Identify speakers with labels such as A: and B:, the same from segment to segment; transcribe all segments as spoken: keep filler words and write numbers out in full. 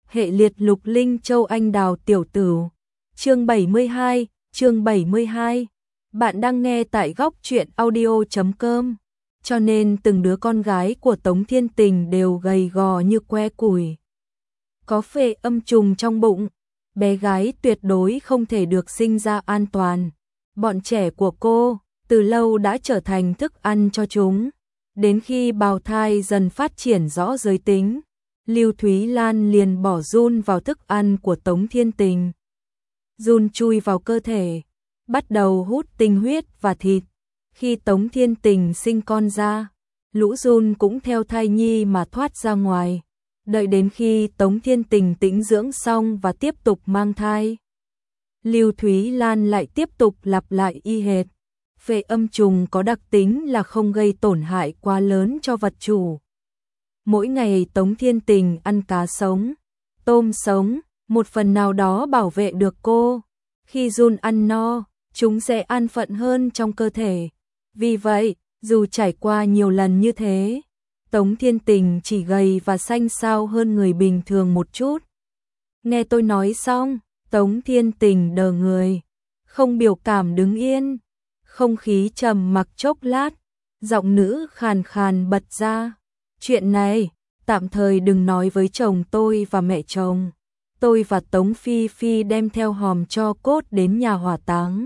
A: hệ liệt Lục Linh Châu Anh Đào Tiểu Tửu. Chương bảy mươi hai, chương bảy mươi hai. Bạn đang nghe tại góc truyện audio chấm com. Cho nên từng đứa con gái của Tống Thiên Tình đều gầy gò như que củi. Có phệ âm trùng trong bụng, bé gái tuyệt đối không thể được sinh ra an toàn. Bọn trẻ của cô từ lâu đã trở thành thức ăn cho chúng. Đến khi bào thai dần phát triển rõ giới tính, Lưu Thúy Lan liền bỏ giun vào thức ăn của Tống Thiên Tình. Giun chui vào cơ thể, bắt đầu hút tinh huyết và thịt. Khi Tống Thiên Tình sinh con ra, lũ giun cũng theo thai nhi mà thoát ra ngoài. Đợi đến khi Tống Thiên Tình tĩnh dưỡng xong và tiếp tục mang thai, Lưu Thúy Lan lại tiếp tục lặp lại y hệt. Phệ âm trùng có đặc tính là không gây tổn hại quá lớn cho vật chủ. Mỗi ngày Tống Thiên Tình ăn cá sống, tôm sống, một phần nào đó bảo vệ được cô. Khi giun ăn no, chúng sẽ an phận hơn trong cơ thể. Vì vậy, dù trải qua nhiều lần như thế, Tống Thiên Tình chỉ gầy và xanh xao hơn người bình thường một chút. Nghe tôi nói xong, Tống Thiên Tình đờ người, không biểu cảm đứng yên. Không khí trầm mặc chốc lát, giọng nữ khàn khàn bật ra. Chuyện này, tạm thời đừng nói với chồng tôi và mẹ chồng. Tôi và Tống Phi Phi đem theo hòm tro cốt đến nhà hỏa táng.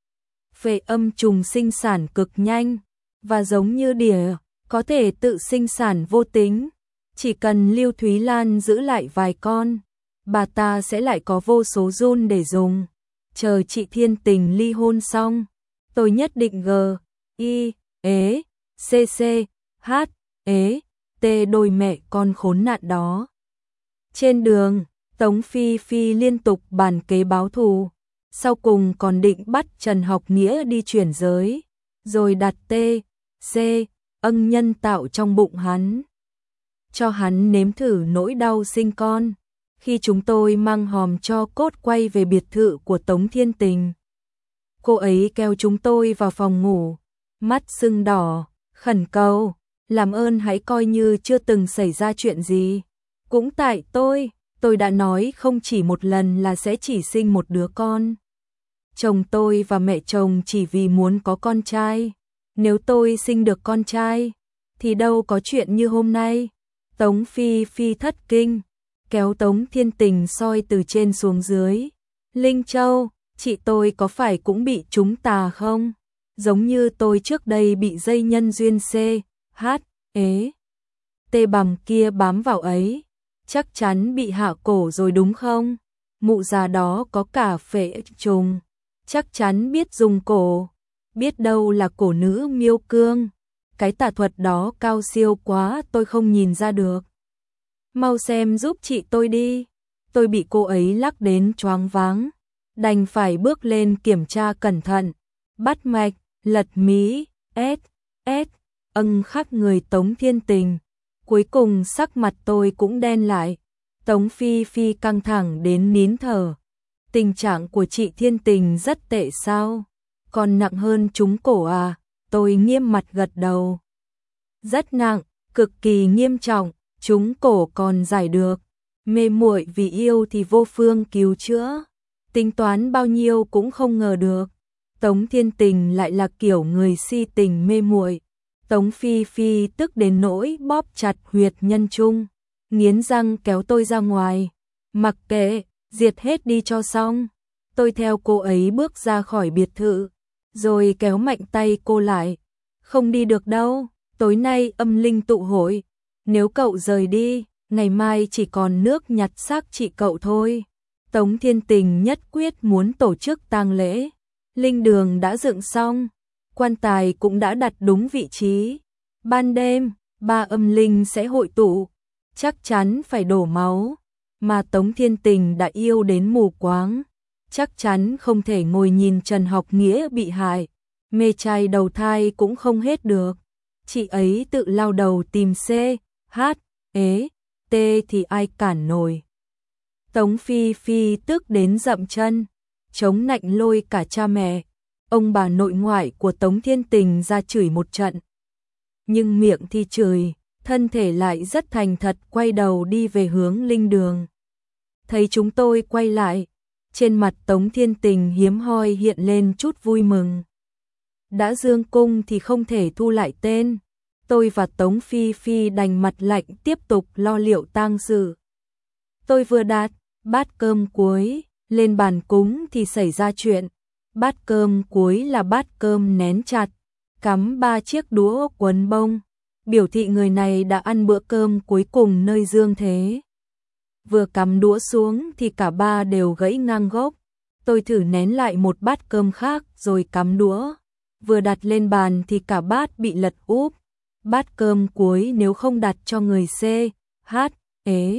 A: Phệ âm trùng sinh sản cực nhanh, và giống như đỉa, có thể tự sinh sản vô tính. Chỉ cần Lưu Thúy Lan giữ lại vài con, bà ta sẽ lại có vô số giun để dùng. Chờ chị Thiên Tình ly hôn xong, tôi nhất định g, i, ế, cc, h, ế, t đôi mẹ con khốn nạn đó. Trên đường, Tống Phi Phi liên tục bàn kế báo thù, sau cùng còn định bắt Trần Học Nghĩa đi chuyển giới, rồi đặt t, c, ân nhân tạo trong bụng hắn, cho hắn nếm thử nỗi đau sinh con. Khi chúng tôi mang hòm tro cốt quay về biệt thự của Tống Thiên Tình, cô ấy kéo chúng tôi vào phòng ngủ, mắt sưng đỏ, khẩn cầu, làm ơn hãy coi như chưa từng xảy ra chuyện gì. Cũng tại tôi, tôi đã nói không chỉ một lần là sẽ chỉ sinh một đứa con. Chồng tôi và mẹ chồng chỉ vì muốn có con trai. Nếu tôi sinh được con trai, thì đâu có chuyện như hôm nay. Tống Phi Phi thất kinh, kéo Tống Thiên Tình soi từ trên xuống dưới. Linh Châu, chị tôi có phải cũng bị trúng tà không? Giống như tôi trước đây bị dây nhân duyên C, H, ế, T bằm kia bám vào ấy. Chắc chắn bị hạ cổ rồi đúng không? Mụ già đó có cả phệ trùng, chắc chắn biết dùng cổ. Biết đâu là cổ nữ miêu cương. Cái tà thuật đó cao siêu quá, tôi không nhìn ra được. Mau xem giúp chị tôi đi. Tôi bị cô ấy lắc đến choáng váng, đành phải bước lên kiểm tra cẩn thận. Bắt mạch, lật mí, S, S, âng khắp người Tống Thiên Tình. Cuối cùng sắc mặt tôi cũng đen lại. Tống Phi Phi căng thẳng đến nín thở. Tình trạng của chị Thiên Tình rất tệ sao? Còn nặng hơn trúng cổ à? Tôi nghiêm mặt gật đầu. Rất nặng, cực kỳ nghiêm trọng, trúng cổ còn giải được. Mê muội vì yêu thì vô phương cứu chữa. Tính toán bao nhiêu cũng không ngờ được. Tống Thiên Tình lại là kiểu người si tình mê muội. Tống Phi Phi tức đến nỗi bóp chặt huyệt nhân trung, nghiến răng kéo tôi ra ngoài. Mặc kệ, diệt hết đi cho xong. Tôi theo cô ấy bước ra khỏi biệt thự, rồi kéo mạnh tay cô lại. Không đi được đâu, tối nay âm linh tụ hội. Nếu cậu rời đi, ngày mai chỉ còn nước nhặt xác chị cậu thôi. Tống Thiên Tình nhất quyết muốn tổ chức tang lễ. Linh đường đã dựng xong, quan tài cũng đã đặt đúng vị trí. Ban đêm, ba âm linh sẽ hội tụ, chắc chắn phải đổ máu. Mà Tống Thiên Tình đã yêu đến mù quáng, chắc chắn không thể ngồi nhìn Trần Học Nghĩa bị hại. Mê trai đầu thai cũng không hết được. Chị ấy tự lao đầu tìm C, H, ế, T thì ai cản nổi. Tống Phi Phi tức đến dậm chân, chống nạnh lôi cả cha mẹ, ông bà nội ngoại của Tống Thiên Tình ra chửi một trận. Nhưng miệng thì chửi, thân thể lại rất thành thật quay đầu đi về hướng linh đường. Thấy chúng tôi quay lại, trên mặt Tống Thiên Tình hiếm hoi hiện lên chút vui mừng. Đã dương cung thì không thể thu lại tên. Tôi và Tống Phi Phi đành mặt lạnh tiếp tục lo liệu tang sự. Tôi vừa đặt bát cơm cuối lên bàn cúng thì xảy ra chuyện. Bát cơm cuối là bát cơm nén chặt, cắm ba chiếc đũa quấn bông, biểu thị người này đã ăn bữa cơm cuối cùng nơi dương thế. Vừa cắm đũa xuống thì cả ba đều gãy ngang gốc. Tôi thử nén lại một bát cơm khác rồi cắm đũa. Vừa đặt lên bàn thì cả bát bị lật úp. Bát cơm cuối nếu không đặt cho người C, H, ế,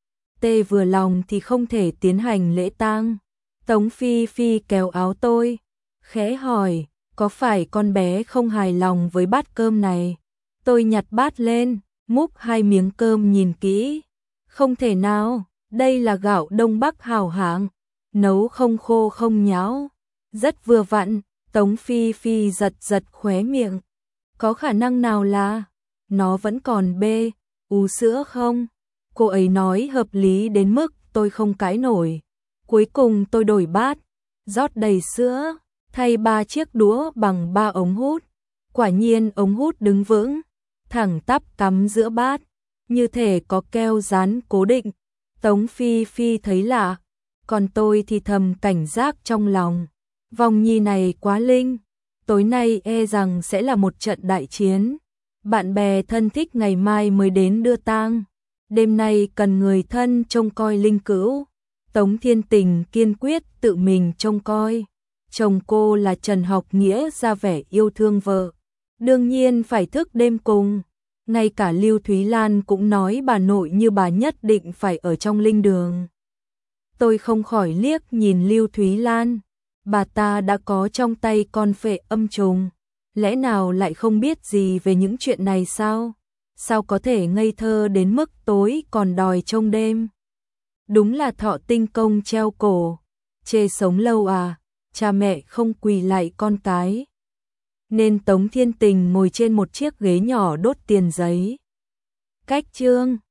A: T vừa lòng thì không thể tiến hành lễ tang. Tống Phi Phi kéo áo tôi, khẽ hỏi, có phải con bé không hài lòng với bát cơm này? Tôi nhặt bát lên, múc hai miếng cơm nhìn kỹ. Không thể nào, đây là gạo Đông Bắc hảo hạng, nấu không khô không nhão, rất vừa vặn. Tống Phi Phi giật giật khóe miệng. Có khả năng nào là nó vẫn còn bê, u sữa không? Cô ấy nói hợp lý đến mức tôi không cãi nổi. Cuối cùng tôi đổi bát, rót đầy sữa, thay ba chiếc đũa bằng ba ống hút. Quả nhiên ống hút đứng vững, thẳng tắp cắm giữa bát, như thể có keo dán cố định. Tống Phi Phi thấy lạ, còn tôi thì thầm cảnh giác trong lòng. Vòng nhi này quá linh, tối nay e rằng sẽ là một trận đại chiến. Bạn bè thân thích ngày mai mới đến đưa tang, đêm nay cần người thân trông coi linh cữu. Tống Thiên Tình kiên quyết tự mình trông coi. Chồng cô là Trần Học Nghĩa ra vẻ yêu thương vợ, đương nhiên phải thức đêm cùng. Ngay cả Lưu Thúy Lan cũng nói bà nội như bà nhất định phải ở trong linh đường. Tôi không khỏi liếc nhìn Lưu Thúy Lan. Bà ta đã có trong tay con phệ âm trùng, lẽ nào lại không biết gì về những chuyện này sao? Sao có thể ngây thơ đến mức tối còn đòi trông đêm? Đúng là thọ tinh công treo cổ, chê sống lâu à, cha mẹ không quỳ lạy con cái. Nên Tống Thiên Tình ngồi trên một chiếc ghế nhỏ đốt tiền giấy. Cách chương